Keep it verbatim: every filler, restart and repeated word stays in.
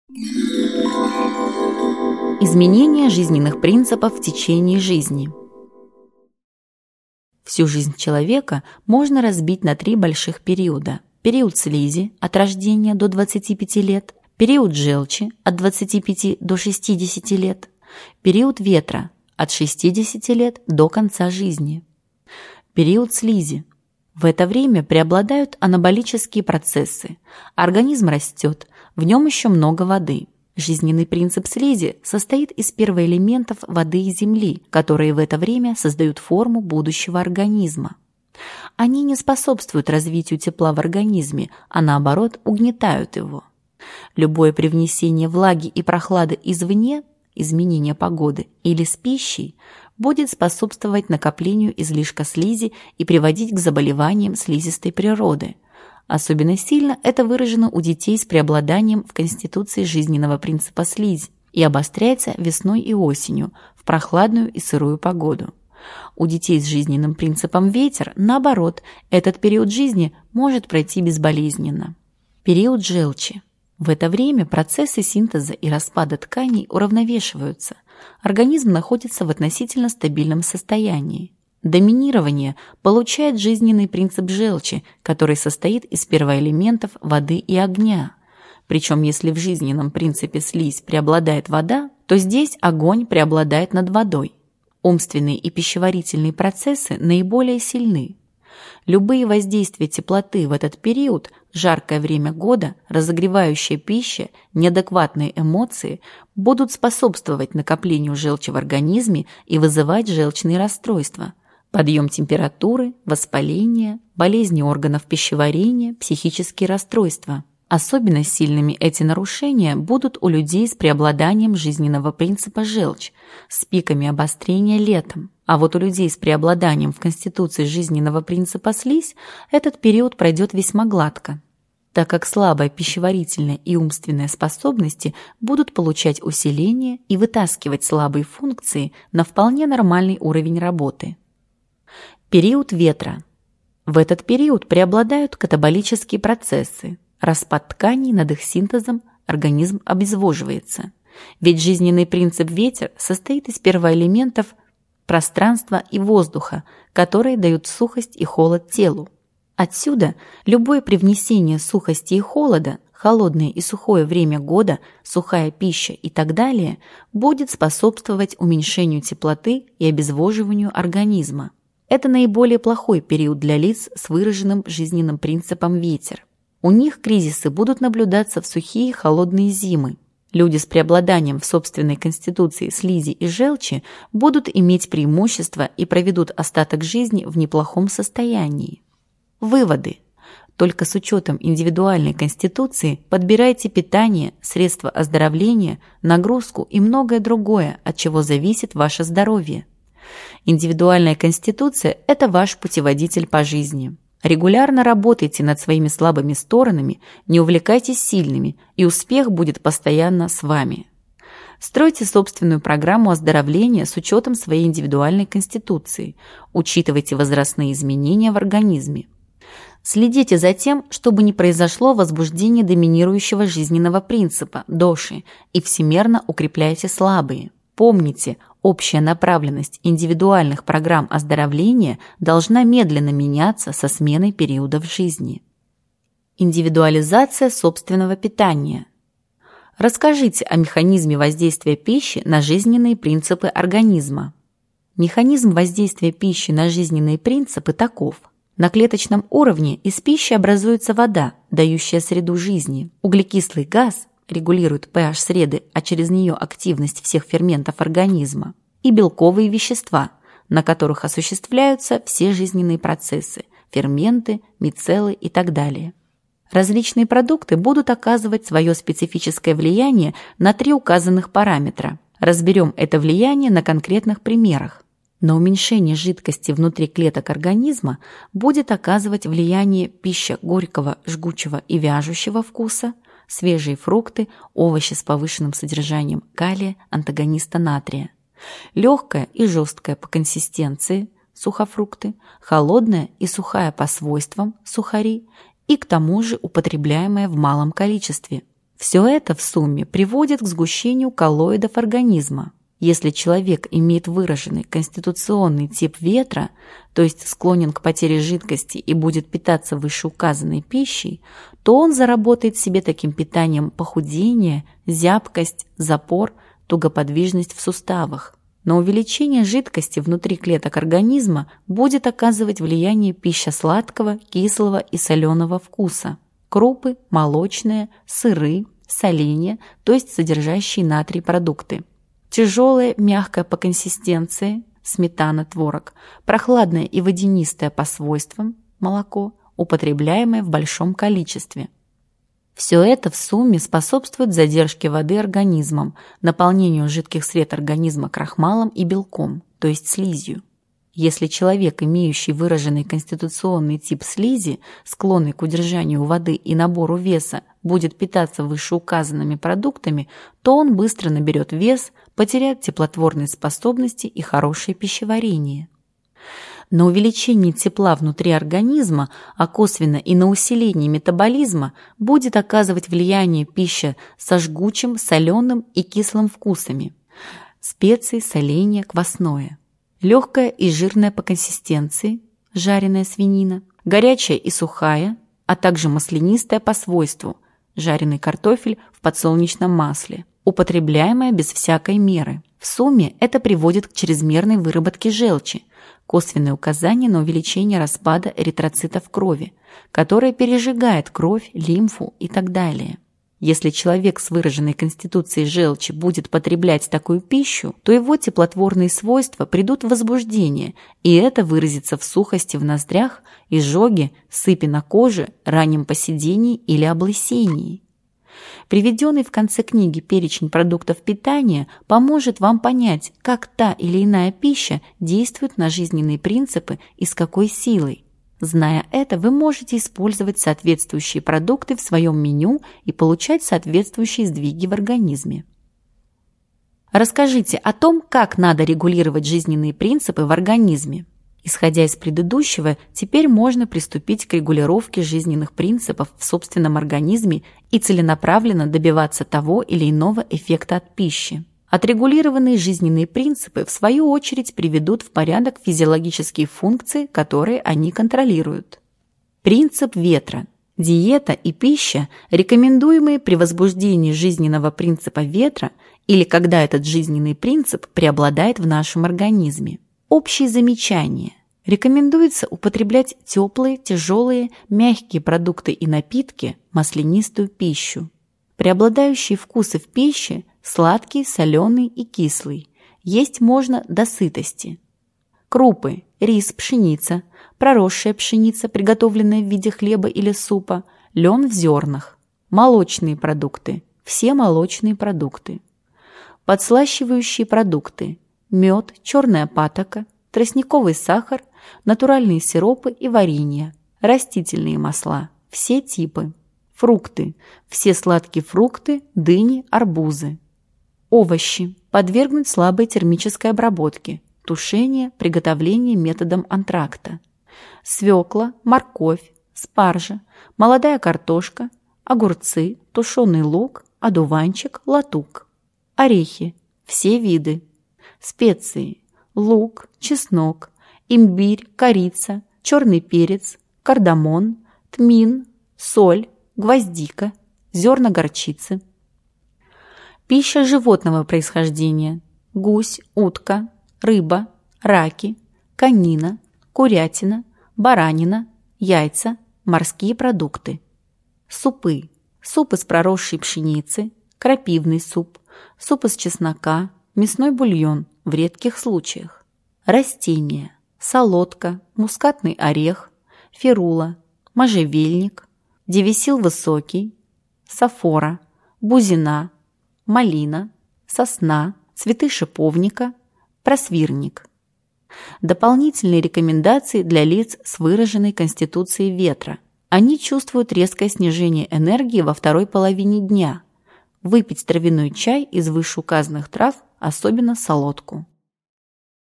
Изменение жизненных принципов в течение жизни. Всю жизнь человека можно разбить на три больших периода. Период слизи от рождения до двадцати пяти лет, период желчи от двадцати пяти до шестидесяти лет, период ветра от шестидесяти лет до конца жизни. Период слизи. В это время преобладают анаболические процессы. Организм растет, в нем еще много воды. Жизненный принцип слизи состоит из первоэлементов воды и земли, которые в это время создают форму будущего организма. Они не способствуют развитию тепла в организме, а наоборот угнетают его. Любое привнесение влаги и прохлады извне, изменение погоды или с пищей, будет способствовать накоплению излишка слизи и приводить к заболеваниям слизистой природы. Особенно сильно это выражено у детей с преобладанием в конституции жизненного принципа слизи и обостряется весной и осенью в прохладную и сырую погоду. У детей с жизненным принципом ветер, наоборот, этот период жизни может пройти безболезненно. Период желчи. В это время процессы синтеза и распада тканей уравновешиваются. Организм находится в относительно стабильном состоянии. Доминирование получает жизненный принцип желчи, который состоит из первоэлементов воды и огня. Причем, если в жизненном принципе слизь преобладает вода, то здесь огонь преобладает над водой. Умственные и пищеварительные процессы наиболее сильны. Любые воздействия теплоты в этот период, жаркое время года, разогревающая пища, неадекватные эмоции будут способствовать накоплению желчи в организме и вызывать желчные расстройства. Подъем температуры, воспаление, болезни органов пищеварения, психические расстройства. Особенно сильными эти нарушения будут у людей с преобладанием жизненного принципа желчь, с пиками обострения летом. А вот у людей с преобладанием в конституции жизненного принципа слизь этот период пройдет весьма гладко, так как слабая пищеварительная и умственная способности будут получать усиление и вытаскивать слабые функции на вполне нормальный уровень работы. Период ветра. В этот период преобладают катаболические процессы. Распад тканей над их синтезом, организм обезвоживается. Ведь жизненный принцип ветер состоит из первоэлементов пространства и воздуха, которые дают сухость и холод телу. Отсюда любое привнесение сухости и холода, холодное и сухое время года, сухая пища и так далее будет способствовать уменьшению теплоты и обезвоживанию организма. Это наиболее плохой период для лиц с выраженным жизненным принципом ветер. У них кризисы будут наблюдаться в сухие холодные зимы. Люди с преобладанием в собственной конституции слизи и желчи будут иметь преимущество и проведут остаток жизни в неплохом состоянии. Выводы. Только с учетом индивидуальной конституции подбирайте питание, средства оздоровления, нагрузку и многое другое, от чего зависит ваше здоровье. Индивидуальная конституция – это ваш путеводитель по жизни. Регулярно работайте над своими слабыми сторонами, не увлекайтесь сильными, и успех будет постоянно с вами. Стройте собственную программу оздоровления с учетом своей индивидуальной конституции. Учитывайте возрастные изменения в организме. Следите за тем, чтобы не произошло возбуждение доминирующего жизненного принципа – доши, и всемерно укрепляйте слабые. Помните, общая направленность индивидуальных программ оздоровления должна медленно меняться со сменой периодов жизни. Индивидуализация собственного питания. Расскажите о механизме воздействия пищи на жизненные принципы организма. Механизм воздействия пищи на жизненные принципы таков. На клеточном уровне из пищи образуется вода, дающая среду жизни. Углекислый газ регулирует pH среды, а через нее активность всех ферментов организма, и белковые вещества, на которых осуществляются все жизненные процессы – ферменты, мицеллы и так далее. Различные продукты будут оказывать свое специфическое влияние на три указанных параметра. Разберем это влияние на конкретных примерах. На уменьшение жидкости внутри клеток организма будет оказывать влияние пища горького, жгучего и вяжущего вкуса, свежие фрукты, овощи с повышенным содержанием калия, антагониста натрия. Легкая и жесткая по консистенции сухофрукты, холодная и сухая по свойствам сухари и к тому же употребляемая в малом количестве Все это в сумме приводит к сгущению коллоидов организма. Если человек имеет выраженный конституционный тип ветра, то есть склонен к потере жидкости и будет питаться вышеуказанной пищей, то он заработает себе таким питанием похудение, зябкость, запор, тугоподвижность в суставах. На увеличение жидкости внутри клеток организма будет оказывать влияние пища сладкого, кислого и соленого вкуса. Крупы, молочные, сыры, соленья, то есть содержащие натрий продукты. Тяжелое, мягкое по консистенции, сметана, творог, прохладное и водянистое по свойствам, молоко, употребляемое в большом количестве. Все это в сумме способствует задержке воды организмом, наполнению жидких сред организма крахмалом и белком, то есть слизью. Если человек, имеющий выраженный конституционный тип слизи, склонный к удержанию воды и набору веса, будет питаться вышеуказанными продуктами, то он быстро наберет вес, потеряет теплотворные способности и хорошее пищеварение. На увеличение тепла внутри организма, а косвенно и на усиление метаболизма будет оказывать влияние пища со жгучим, соленым и кислым вкусами, специи, соленья, квасное. Легкая и жирная по консистенции, жареная свинина, горячая и сухая, а также маслянистая по свойству, жареный картофель в подсолнечном масле, употребляемая без всякой меры. В сумме это приводит к чрезмерной выработке желчи, косвенное указание на увеличение распада эритроцитов крови, которое пережигает кровь, лимфу и так далее. Если человек с выраженной конституцией желчи будет потреблять такую пищу, то его теплотворные свойства придут в возбуждение, и это выразится в сухости в ноздрях, изжоге, сыпи на коже, раннем поседении или облысении. Приведенный в конце книги перечень продуктов питания поможет вам понять, как та или иная пища действует на жизненные принципы и с какой силой. Зная это, вы можете использовать соответствующие продукты в своем меню и получать соответствующие сдвиги в организме. Расскажите о том, как надо регулировать жизненные принципы в организме. Исходя из предыдущего, теперь можно приступить к регулировке жизненных принципов в собственном организме и целенаправленно добиваться того или иного эффекта от пищи. Отрегулированные жизненные принципы, в свою очередь, приведут в порядок физиологические функции, которые они контролируют. Принцип ветра. Диета и пища, рекомендуемые при возбуждении жизненного принципа ветра или когда этот жизненный принцип преобладает в нашем организме. Общие замечания. Рекомендуется употреблять теплые, тяжелые, мягкие продукты и напитки, маслянистую пищу. Преобладающие вкусы в пище – сладкий, соленый и кислый. Есть можно до сытости. Крупы – рис, пшеница, проросшая пшеница, приготовленная в виде хлеба или супа, лен в зернах. Молочные продукты – все молочные продукты. Подслащивающие продукты – мед, черная патока, тростниковый сахар, натуральные сиропы и варенье, растительные масла – все типы. Фрукты – все сладкие фрукты, дыни, арбузы. Овощи – подвергнуть слабой термической обработке, тушение, приготовление методом антракта. Свекла, морковь, спаржа, молодая картошка, огурцы, тушеный лук, одуванчик, латук. Орехи – все виды. Специи – лук, чеснок, имбирь, корица, черный перец, кардамон, тмин, соль, гвоздика, зерна горчицы. Пища животного происхождения – гусь, утка, рыба, раки, конина, курятина, баранина, яйца, морские продукты. Супы – суп из проросшей пшеницы, крапивный суп, суп из чеснока, мясной бульон в редких случаях. Растения – солодка, мускатный орех, ферула, можжевельник, девесил высокий, сафора, бузина, малина, сосна, цветы шиповника, просвирник. Дополнительные рекомендации для лиц с выраженной конституцией ветра. Они чувствуют резкое снижение энергии во второй половине дня. Выпить травяной чай из вышеуказанных трав, особенно солодку.